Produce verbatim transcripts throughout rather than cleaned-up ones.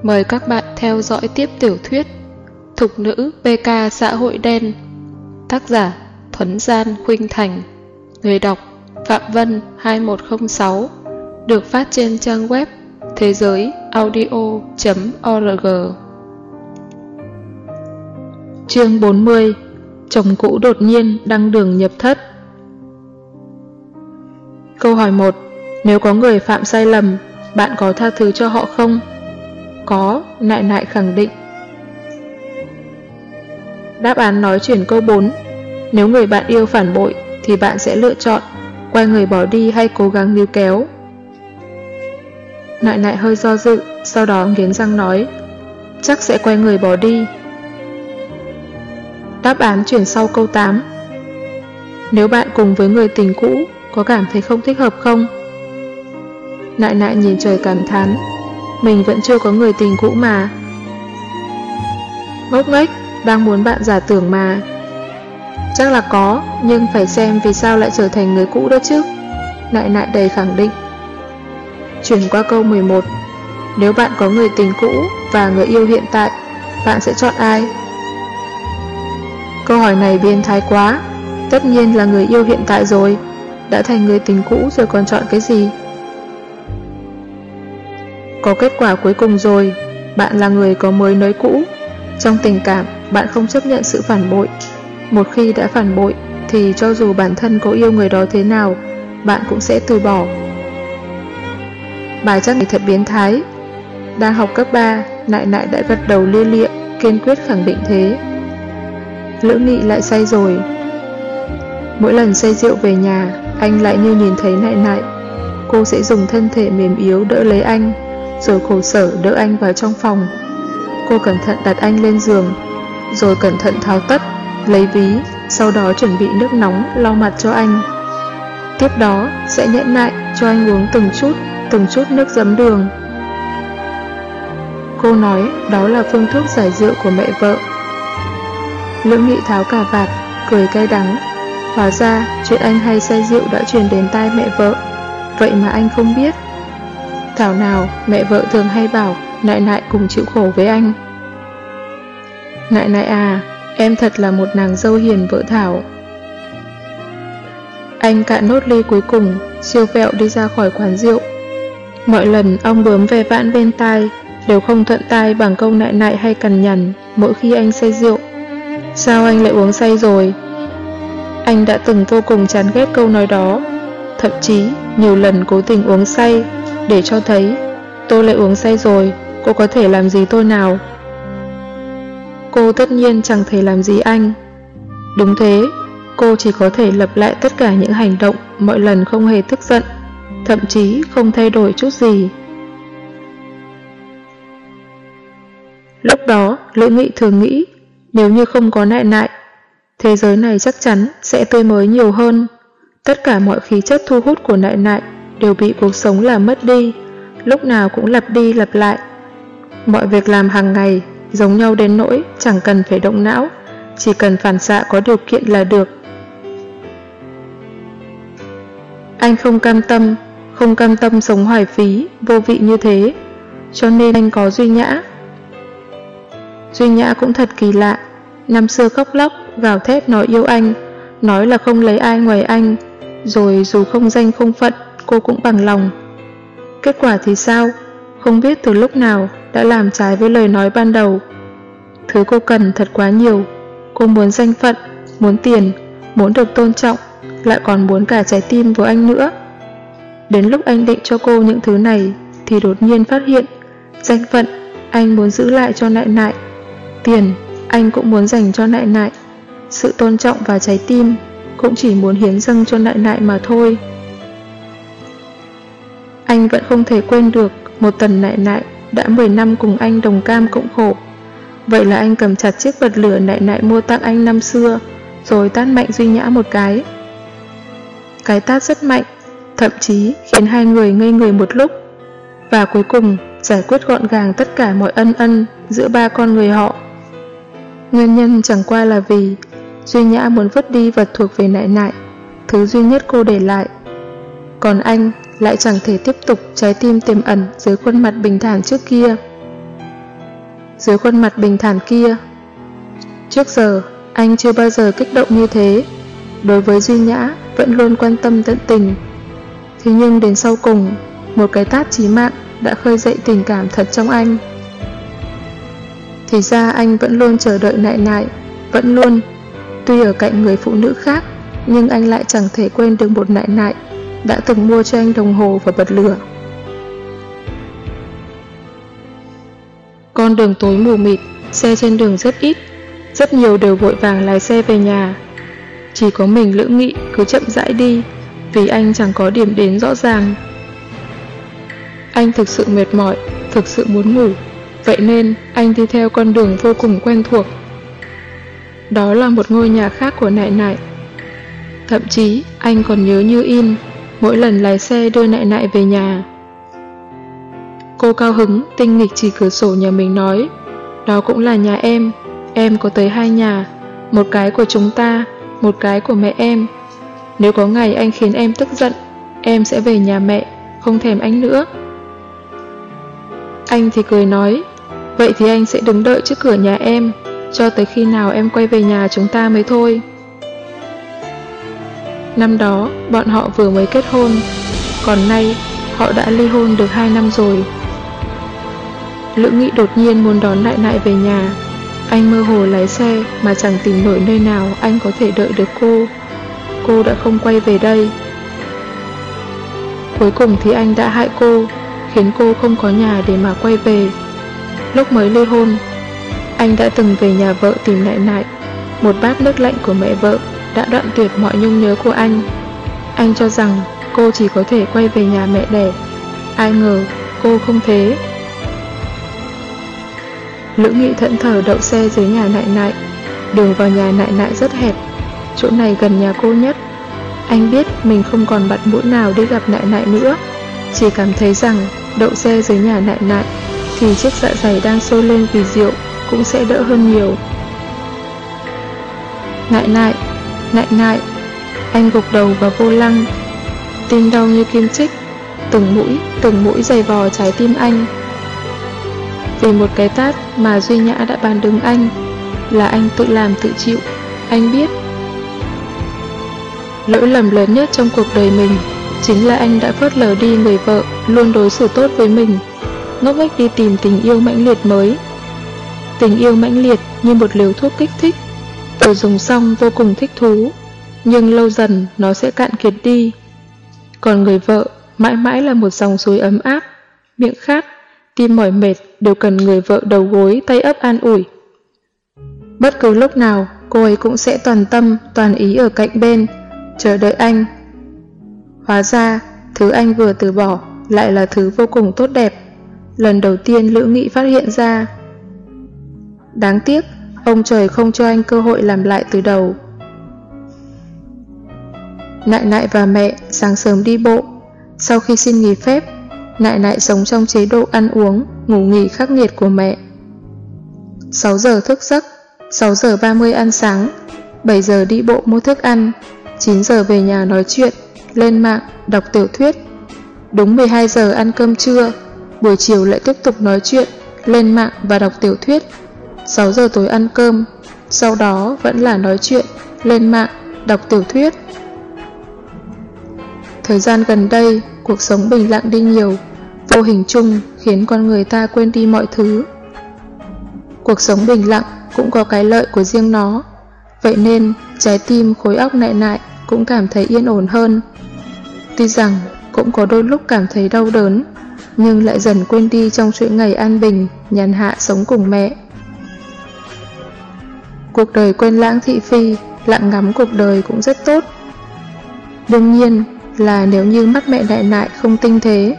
Mời các bạn theo dõi tiếp tiểu thuyết Thục nữ pê ca xã hội đen. Tác giả Thuấn Gian Khuynh Thành. Người đọc Phạm Vân hai một không sáu. Được phát trên trang web thế giới audio chấm org. Chương bốn mươi. Chồng cũ đột nhiên đăng đường nhập thất. Câu hỏi một. Nếu có người phạm sai lầm, bạn có tha thứ cho họ không? Có, Nại Nại khẳng định. Đáp án nói chuyển câu bốn. Nếu người bạn yêu phản bội, thì bạn sẽ lựa chọn quay người bỏ đi hay cố gắng níu kéo? Nại Nại hơi do dự, sau đó nghiến răng nói, chắc sẽ quay người bỏ đi. Đáp án chuyển sau câu tám. Nếu bạn cùng với người tình cũ, có cảm thấy không thích hợp không? Nại Nại nhìn trời cảm thán, mình vẫn chưa có người tình cũ mà. Ngốc nghếch, đang muốn bạn giả tưởng mà. Chắc là có, nhưng phải xem vì sao lại trở thành người cũ đó chứ. Nại Nại đầy khẳng định. Chuyển qua câu mười một. Nếu bạn có người tình cũ và người yêu hiện tại, bạn sẽ chọn ai? Câu hỏi này biến thái quá. Tất nhiên là người yêu hiện tại rồi. Đã thành người tình cũ rồi còn chọn cái gì? Có kết quả cuối cùng rồi. Bạn là người có mới nới cũ. Trong tình cảm, bạn không chấp nhận sự phản bội. Một khi đã phản bội, thì cho dù bản thân có yêu người đó thế nào, bạn cũng sẽ từ bỏ. Bài chắc này thật biến thái. Đang học cấp ba, Nại Nại đã gật đầu lia lịa, kiên quyết khẳng định thế. Lữ Nghị lại say rồi. Mỗi lần say rượu về nhà, anh lại như nhìn thấy Nại Nại. Cô sẽ dùng thân thể mềm yếu đỡ lấy anh, rồi khổ sở đỡ anh vào trong phòng. Cô cẩn thận đặt anh lên giường, rồi cẩn thận tháo tất, lấy ví, sau đó chuẩn bị nước nóng lau mặt cho anh. Tiếp đó sẽ nhẫn nại cho anh uống từng chút, từng chút nước giấm đường. Cô nói đó là phương thuốc giải rượu của mẹ vợ. Lữ Nghị tháo cà vạt, cười cay đắng. Hóa ra chuyện anh hay say rượu đã truyền đến tai mẹ vợ, vậy mà anh không biết. Thảo nào mẹ vợ thường hay bảo Nại Nại cùng chịu khổ với anh. Nại Nại à, em thật là một nàng dâu hiền vợ Thảo. Anh cạn nốt ly cuối cùng, siêu vẹo đi ra khỏi quán rượu. Mọi lần ông bướm ve vãn bên tai đều không thuận tai bằng câu Nại Nại hay cằn nhằn mỗi khi anh say rượu. Sao anh lại uống say rồi? Anh đã từng vô cùng chán ghét câu nói đó, thậm chí nhiều lần cố tình uống say để cho thấy tôi lại uống say rồi, cô có thể làm gì tôi nào? Cô tất nhiên chẳng thể làm gì anh. Đúng thế, cô chỉ có thể lặp lại tất cả những hành động mọi lần không hề tức giận, thậm chí không thay đổi chút gì. Lúc đó, Lữ Nghị thường nghĩ, nếu như không có Nại Nại, thế giới này chắc chắn sẽ tươi mới nhiều hơn. Tất cả mọi khí chất thu hút của Nại Nại đều bị cuộc sống làm mất đi, lúc nào cũng lặp đi lặp lại. Mọi việc làm hàng ngày giống nhau đến nỗi chẳng cần phải động não, chỉ cần phản xạ có điều kiện là được. Anh không cam tâm, không cam tâm sống hoài phí, vô vị như thế, cho nên anh có Duy Nhã. Duy Nhã cũng thật kỳ lạ, năm xưa khóc lóc, gào thét nói yêu anh, nói là không lấy ai ngoài anh, rồi dù không danh không phận, cô cũng bằng lòng. Kết quả thì sao? Không biết từ lúc nào đã làm trái với lời nói ban đầu. Thứ cô cần thật quá nhiều. Cô muốn danh phận, muốn tiền, muốn được tôn trọng, lại còn muốn cả trái tim của anh nữa. Đến lúc anh định cho cô những thứ này, thì đột nhiên phát hiện, danh phận anh muốn giữ lại cho Nại Nại, tiền anh cũng muốn dành cho Nại Nại, sự tôn trọng và trái tim cũng chỉ muốn hiến dâng cho Nại Nại mà thôi. Anh vẫn không thể quên được một tần Nại Nại đã mười năm cùng anh đồng cam cộng khổ. Vậy là anh cầm chặt chiếc bật lửa Nại Nại mua tặng anh năm xưa, rồi tát mạnh Duy Nhã một cái. Cái tát rất mạnh, thậm chí khiến hai người ngây người một lúc, và cuối cùng giải quyết gọn gàng tất cả mọi ân ân giữa ba con người họ. Nguyên nhân chẳng qua là vì Duy Nhã muốn vứt đi vật thuộc về Nại Nại, thứ duy nhất cô để lại. Còn anh lại chẳng thể tiếp tục trái tim tiềm ẩn dưới khuôn mặt bình thản trước kia. dưới khuôn mặt bình thản kia. Trước giờ, anh chưa bao giờ kích động như thế. Đối với Duy Nhã, vẫn luôn quan tâm tận tình. Thế nhưng đến sau cùng, một cái tát chí mạng đã khơi dậy tình cảm thật trong anh. Thì ra anh vẫn luôn chờ đợi Nại Nại, vẫn luôn. Tuy ở cạnh người phụ nữ khác, nhưng anh lại chẳng thể quên được một Nại Nại đã từng mua cho anh đồng hồ và bật lửa. Con đường tối mù mịt, xe trên đường rất ít, rất nhiều đều vội vàng lái xe về nhà. Chỉ có mình Lữ Nghị cứ chậm rãi đi, vì anh chẳng có điểm đến rõ ràng. Anh thực sự mệt mỏi, thực sự muốn ngủ, vậy nên anh đi theo con đường vô cùng quen thuộc. Đó là một ngôi nhà khác của Nại Nại. Thậm chí anh còn nhớ như in mỗi lần lái xe đưa Nại Nại về nhà. Cô cao hứng tinh nghịch chỉ cửa sổ nhà mình nói, đó cũng là nhà em, em có tới hai nhà, một cái của chúng ta, một cái của mẹ em. Nếu có ngày anh khiến em tức giận, em sẽ về nhà mẹ, không thèm anh nữa. Anh thì cười nói, vậy thì anh sẽ đứng đợi trước cửa nhà em, cho tới khi nào em quay về nhà chúng ta mới thôi. Năm đó, bọn họ vừa mới kết hôn, còn nay họ đã ly hôn được hai năm rồi. Lữ Nghị đột nhiên muốn đón Nại Nại về nhà. Anh mơ hồ lái xe mà chẳng tìm nổi nơi nào anh có thể đợi được cô. Cô đã không quay về đây. Cuối cùng thì anh đã hại cô, khiến cô không có nhà để mà quay về. Lúc mới ly hôn, anh đã từng về nhà vợ tìm Nại Nại. Một bát nước lạnh của mẹ vợ đã đoạn tuyệt mọi nhung nhớ của anh. Anh cho rằng cô chỉ có thể quay về nhà mẹ đẻ. Ai ngờ cô không thế. Lữ Nghị thẫn thờ đậu xe dưới nhà Nại Nại. Đường vào nhà Nại Nại rất hẹp, chỗ này gần nhà cô nhất. Anh biết mình không còn mặt mũi nào đi gặp Nại Nại nữa, chỉ cảm thấy rằng đậu xe dưới nhà Nại Nại thì chiếc dạ dày đang sôi lên vì rượu cũng sẽ đỡ hơn nhiều. Nại Nại, Nại Nại. Anh gục đầu vào vô lăng, tim đau như kim chích, từng mũi, từng mũi giày vò trái tim anh. Vì một cái tát mà Duy Nhã đã bán đứng anh, là anh tự làm tự chịu, anh biết. Lỗi lầm lớn nhất trong cuộc đời mình chính là anh đã phớt lờ đi người vợ luôn đối xử tốt với mình, ngốc nghếch đi tìm tình yêu mãnh liệt mới. Tình yêu mãnh liệt như một liều thuốc kích thích, vừa dùng xong vô cùng thích thú, nhưng lâu dần nó sẽ cạn kiệt đi. Còn người vợ mãi mãi là một dòng suối ấm áp, miệng khát, tim mỏi mệt đều cần người vợ đầu gối tay ấp an ủi. Bất cứ lúc nào cô ấy cũng sẽ toàn tâm, toàn ý ở cạnh bên, chờ đợi anh. Hóa ra, thứ anh vừa từ bỏ lại là thứ vô cùng tốt đẹp. Lần đầu tiên Lữ Nghị phát hiện ra. Đáng tiếc, ông trời không cho anh cơ hội làm lại từ đầu. Nại Nại và mẹ sáng sớm đi bộ. Sau khi xin nghỉ phép, Nại Nại sống trong chế độ ăn uống, ngủ nghỉ khắc nghiệt của mẹ. sáu giờ thức giấc, sáu giờ ba mươi ăn sáng, bảy giờ đi bộ mua thức ăn, chín giờ về nhà nói chuyện, lên mạng, đọc tiểu thuyết. Đúng mười hai giờ ăn cơm trưa, buổi chiều lại tiếp tục nói chuyện, lên mạng và đọc tiểu thuyết. sáu giờ tối ăn cơm, sau đó vẫn là nói chuyện, lên mạng, đọc tiểu thuyết. Thời gian gần đây, cuộc sống bình lặng đi nhiều, vô hình chung khiến con người ta quên đi mọi thứ. Cuộc sống bình lặng cũng có cái lợi của riêng nó, vậy nên trái tim khối óc Nại Nại cũng cảm thấy yên ổn hơn. Tuy rằng cũng có đôi lúc cảm thấy đau đớn, nhưng lại dần quên đi trong chuỗi ngày an bình, nhàn hạ sống cùng mẹ. Cuộc đời quên lãng thị phi, lặng ngắm cuộc đời cũng rất tốt. Đương nhiên là nếu như mắt mẹ Nại Nại không tinh thế.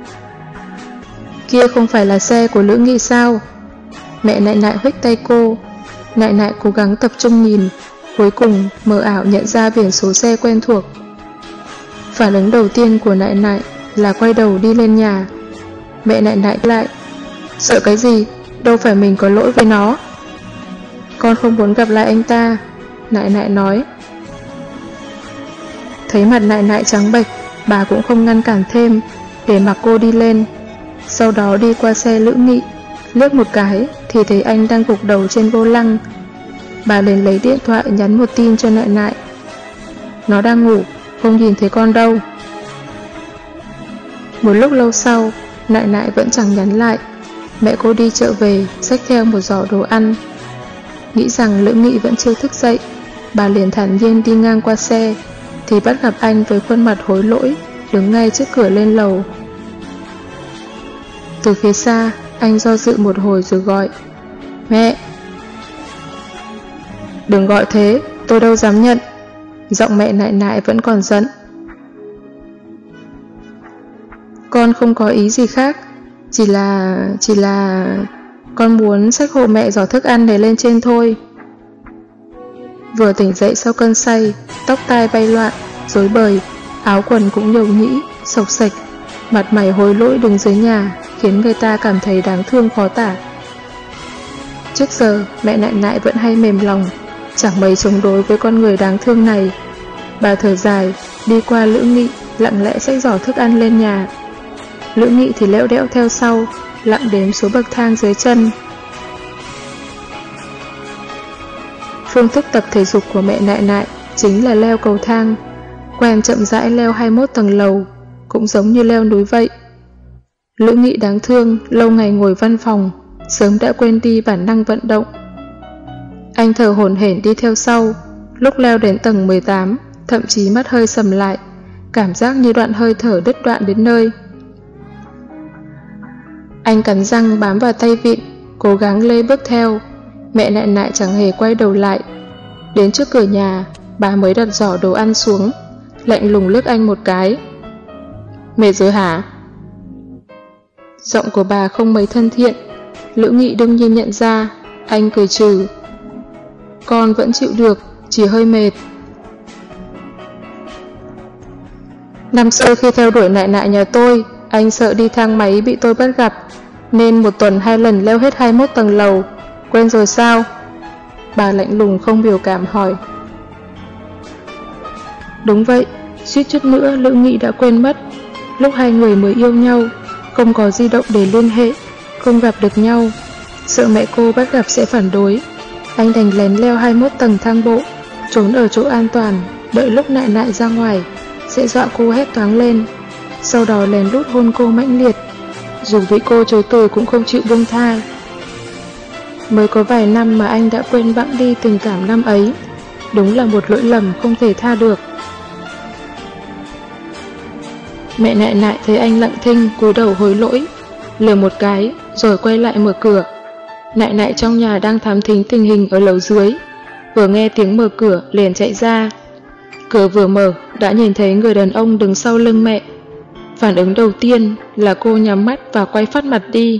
Kia không phải là xe của Lữ Nghị sao? Mẹ Nại Nại huých tay cô. Nại Nại cố gắng tập trung nhìn, cuối cùng mờ ảo nhận ra biển số xe quen thuộc. Phản ứng đầu tiên của Nại Nại là quay đầu đi lên nhà. Mẹ Nại Nại lại, sợ cái gì, đâu phải mình có lỗi với nó. Con không muốn gặp lại anh ta, Nại Nại nói. Thấy mặt Nại Nại trắng bệch, bà cũng không ngăn cản thêm, để mặc cô đi lên. Sau đó đi qua xe Lữ Nghị, liếc một cái, thì thấy anh đang gục đầu trên vô lăng. Bà liền lấy điện thoại nhắn một tin cho Nại Nại. Nó đang ngủ, không nhìn thấy con đâu. Một lúc lâu sau, Nại Nại vẫn chẳng nhắn lại. Mẹ cô đi chợ về, xách theo một giỏ đồ ăn. Nghĩ rằng Lữ Nghị vẫn chưa thức dậy, bà liền thản nhiên đi ngang qua xe, thì bắt gặp anh với khuôn mặt hối lỗi, đứng ngay trước cửa lên lầu. Từ phía xa, anh do dự một hồi rồi gọi. Mẹ! Đừng gọi thế, tôi đâu dám nhận. Giọng mẹ Nại Nại vẫn còn giận. Con không có ý gì khác, Chỉ là... chỉ là... con muốn xách hộ mẹ giỏ thức ăn để lên trên thôi. Vừa tỉnh dậy sau cơn say, tóc tai bay loạn, rối bời, áo quần cũng nhầu nhĩ, xộc xệch, mặt mày hối lỗi đứng dưới nhà, khiến người ta cảm thấy đáng thương khó tả. Trước giờ, mẹ Nại Nại vẫn hay mềm lòng, chẳng mấy chống đối với con người đáng thương này. Bà thở dài, đi qua Lữ Nghị, lặng lẽ xách giỏ thức ăn lên nhà. Lữ Nghị thì lẽo đẽo theo sau, lặng đếm số bậc thang dưới chân. Phương thức tập thể dục của mẹ Nại Nại chính là leo cầu thang, quen chậm rãi leo hai mươi mốt tầng lầu, cũng giống như leo núi vậy. Lữ Nghị đáng thương, lâu ngày ngồi văn phòng, sớm đã quên đi bản năng vận động. Anh thở hổn hển đi theo sau, lúc leo đến tầng mười tám, thậm chí mắt hơi sầm lại, cảm giác như đoạn hơi thở đứt đoạn đến nơi. Anh cắn răng bám vào tay vịn, cố gắng lê bước theo. Mẹ Nại Nại chẳng hề quay đầu lại. Đến trước cửa nhà, bà mới đặt giỏ đồ ăn xuống, lạnh lùng liếc anh một cái. Mệt rồi hả? Giọng của bà không mấy thân thiện. Lữ Nghị đương nhiên nhận ra. Anh cười trừ. Con vẫn chịu được, chỉ hơi mệt. Năm xưa khi theo đuổi Nại Nại nhà tôi, anh sợ đi thang máy bị tôi bắt gặp, nên một tuần hai lần leo hết hai mươi mốt tầng lầu. Quên rồi sao? Bà lạnh lùng không biểu cảm hỏi. Đúng vậy, suýt chút nữa Lữ Nghị đã quên mất. Lúc hai người mới yêu nhau, không có di động để liên hệ, không gặp được nhau, sợ mẹ cô bắt gặp sẽ phản đối. Anh đành lén leo hai mươi mốt tầng thang bộ, trốn ở chỗ an toàn, đợi lúc Nại Nại ra ngoài, sẽ dọa cô hét toáng lên, sau đó lén lút hôn cô mãnh liệt. Dù bị cô chối từ cũng không chịu buông tha. Mới có vài năm mà anh đã quên bẵng đi tình cảm năm ấy. Đúng là một lỗi lầm không thể tha được. Mẹ Nại Nại thấy anh lặng thinh, cúi đầu hối lỗi, lừa một cái, rồi quay lại mở cửa. Nại Nại trong nhà đang thám thính tình hình ở lầu dưới, vừa nghe tiếng mở cửa liền chạy ra. Cửa vừa mở, đã nhìn thấy người đàn ông đứng sau lưng mẹ. Phản ứng đầu tiên là cô nhắm mắt và quay phát mặt đi.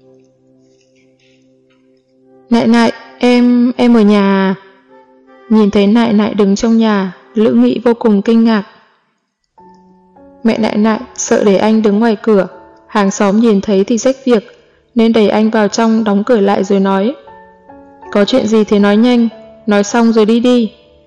Nại Nại, em, em ở nhà. Nhìn thấy Nại Nại đứng trong nhà, Lữ Nghị vô cùng kinh ngạc. Mẹ Nại Nại sợ để anh đứng ngoài cửa, hàng xóm nhìn thấy thì rách việc, nên đẩy anh vào trong đóng cửa lại rồi nói. Có chuyện gì thì nói nhanh, nói xong rồi đi đi.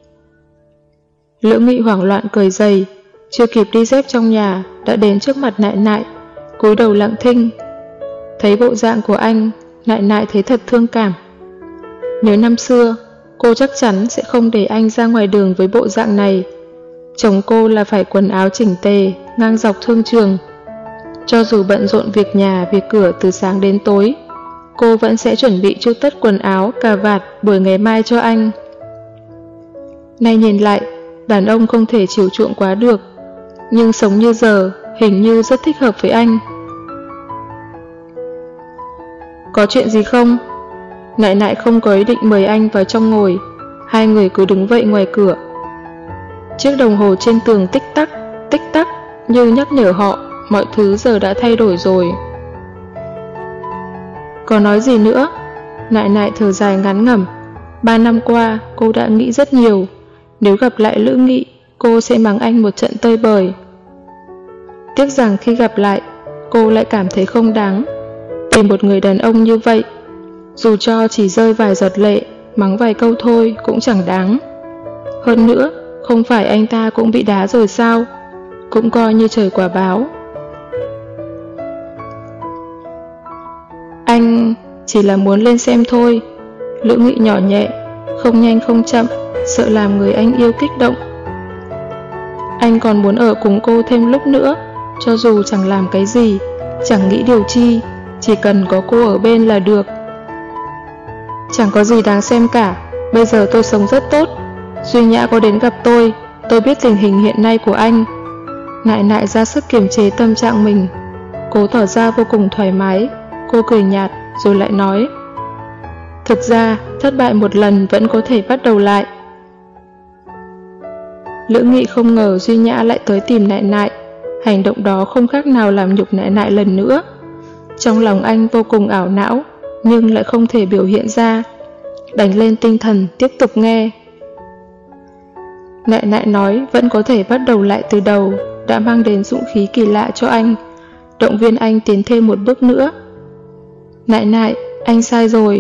Lữ Nghị hoảng loạn cười dày, chưa kịp đi dép trong nhà, đã đến trước mặt Nại Nại, cúi đầu lặng thinh. Thấy bộ dạng của anh, Nại Nại thấy thật thương cảm. Nhớ năm xưa, cô chắc chắn sẽ không để anh ra ngoài đường với bộ dạng này. Chồng cô là phải quần áo chỉnh tề, ngang dọc thương trường. Cho dù bận rộn việc nhà, việc cửa từ sáng đến tối, cô vẫn sẽ chuẩn bị chu tất quần áo, cà vạt buổi ngày mai cho anh. Nay nhìn lại, đàn ông không thể chiều chuộng quá được, nhưng sống như giờ hình như rất thích hợp với anh. Có chuyện gì không? Nại Nại không có ý định mời anh vào trong ngồi, hai người cứ đứng vậy ngoài cửa. Chiếc đồng hồ trên tường tích tắc, tích tắc như nhắc nhở họ mọi thứ giờ đã thay đổi rồi. Có nói gì nữa? Nại Nại thở dài ngắn ngẩm. Ba năm qua cô đã nghĩ rất nhiều. Nếu gặp lại Lữ Nghị, cô sẽ mắng anh một trận tơi bời. Tiếc rằng khi gặp lại, cô lại cảm thấy không đáng. Vì một người đàn ông như vậy, dù cho chỉ rơi vài giọt lệ, mắng vài câu thôi cũng chẳng đáng. Hơn nữa, không phải anh ta cũng bị đá rồi sao? Cũng coi như trời quả báo. Anh... chỉ là muốn lên xem thôi. Lữ Nghị nhỏ nhẹ, không nhanh không chậm, sợ làm người anh yêu kích động. Anh còn muốn ở cùng cô thêm lúc nữa, cho dù chẳng làm cái gì, chẳng nghĩ điều chi, chỉ cần có cô ở bên là được. Chẳng có gì đáng xem cả, bây giờ tôi sống rất tốt. Duy Nhã có đến gặp tôi, tôi biết tình hình hiện nay của anh. Nại nại ra sức kiềm chế tâm trạng mình, cố tỏ ra vô cùng thoải mái. Cô cười nhạt rồi lại nói, thực ra thất bại một lần vẫn có thể bắt đầu lại. Lữ Nghị không ngờ Duy Nhã lại tới tìm Nại Nại. Hành động đó không khác nào làm nhục Nại Nại lần nữa. Trong lòng anh vô cùng ảo não, nhưng lại không thể biểu hiện ra. Đánh lên tinh thần tiếp tục nghe. Nại Nại nói vẫn có thể bắt đầu lại từ đầu, đã mang đến dũng khí kỳ lạ cho anh, động viên anh tiến thêm một bước nữa. Nại Nại, anh sai rồi.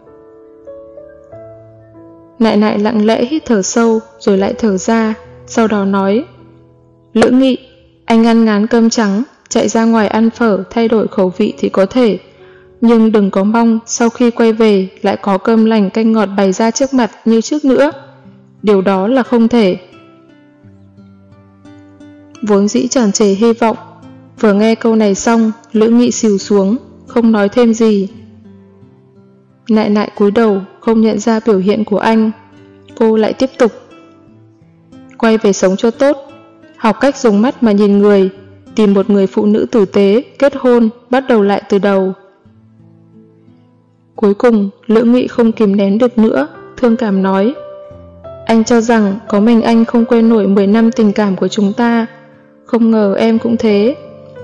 Nại Nại lặng lẽ hít thở sâu rồi lại thở ra, sau đó nói, Lữ Nghị, anh ăn ngán cơm trắng, chạy ra ngoài ăn phở thay đổi khẩu vị thì có thể, nhưng đừng có mong sau khi quay về lại có cơm lành canh ngọt bày ra trước mặt như trước nữa. Điều đó là không thể. Vốn dĩ tràn trề hy vọng, vừa nghe câu này xong, Lữ Nghị xìu xuống, không nói thêm gì. Nại Nại cúi đầu, không nhận ra biểu hiện của anh. Cô lại tiếp tục. Quay về sống cho tốt, học cách dùng mắt mà nhìn người, tìm một người phụ nữ tử tế, kết hôn, bắt đầu lại từ đầu. Cuối cùng, Lữ Nghị không kìm nén được nữa, thương cảm nói, anh cho rằng có mình anh không quên nổi mười năm tình cảm của chúng ta, không ngờ em cũng thế.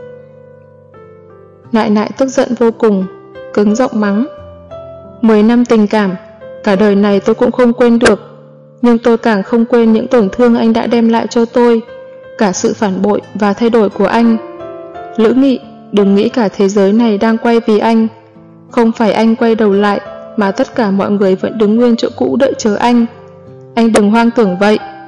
Nại Nại tức giận vô cùng, cứng giọng mắng, mười năm tình cảm, cả đời này tôi cũng không quên được, nhưng tôi càng không quên những tổn thương anh đã đem lại cho tôi, cả sự phản bội và thay đổi của anh. Lữ Nghị, đừng nghĩ cả thế giới này đang quay vì anh, không phải anh quay đầu lại, mà tất cả mọi người vẫn đứng nguyên chỗ cũ đợi chờ anh. Anh đừng hoang tưởng vậy.